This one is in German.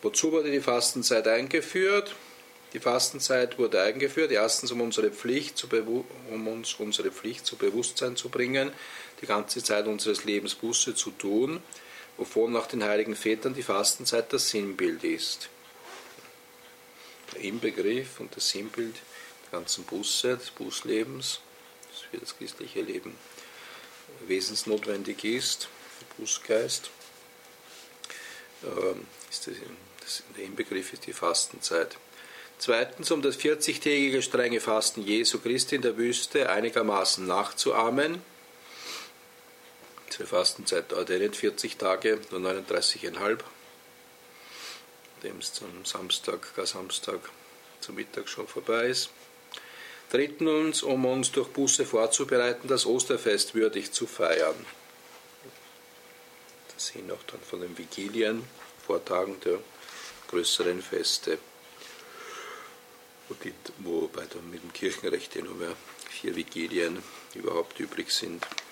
Wozu wurde die Fastenzeit eingeführt? Die Fastenzeit wurde eingeführt, erstens, um uns unsere Pflicht zu Bewusstsein zu bringen, die ganze Zeit unseres Lebens Buße zu tun, wovon nach den heiligen Vätern die Fastenzeit das Sinnbild ist. Der Inbegriff und das Sinnbild der ganzen Buße, des Bußlebens, das für das christliche Leben wesensnotwendig ist, der Bußgeist, der Inbegriff ist die Fastenzeit. Zweitens, um das 40-tägige strenge Fasten Jesu Christi in der Wüste einigermaßen nachzuahmen. Diese Fastenzeit dauert ja nicht 40 Tage, nur 39,5, nachdem es zum Samstag, Samstag zum Mittag schon vorbei ist. Drittens, um uns durch Buße vorzubereiten, das Osterfest würdig zu feiern. Das sind auch dann von den Vigilien, Vortagen der größeren Feste, wobei dann mit dem Kirchenrecht ja nur mehr 4 Vigilien überhaupt übrig sind.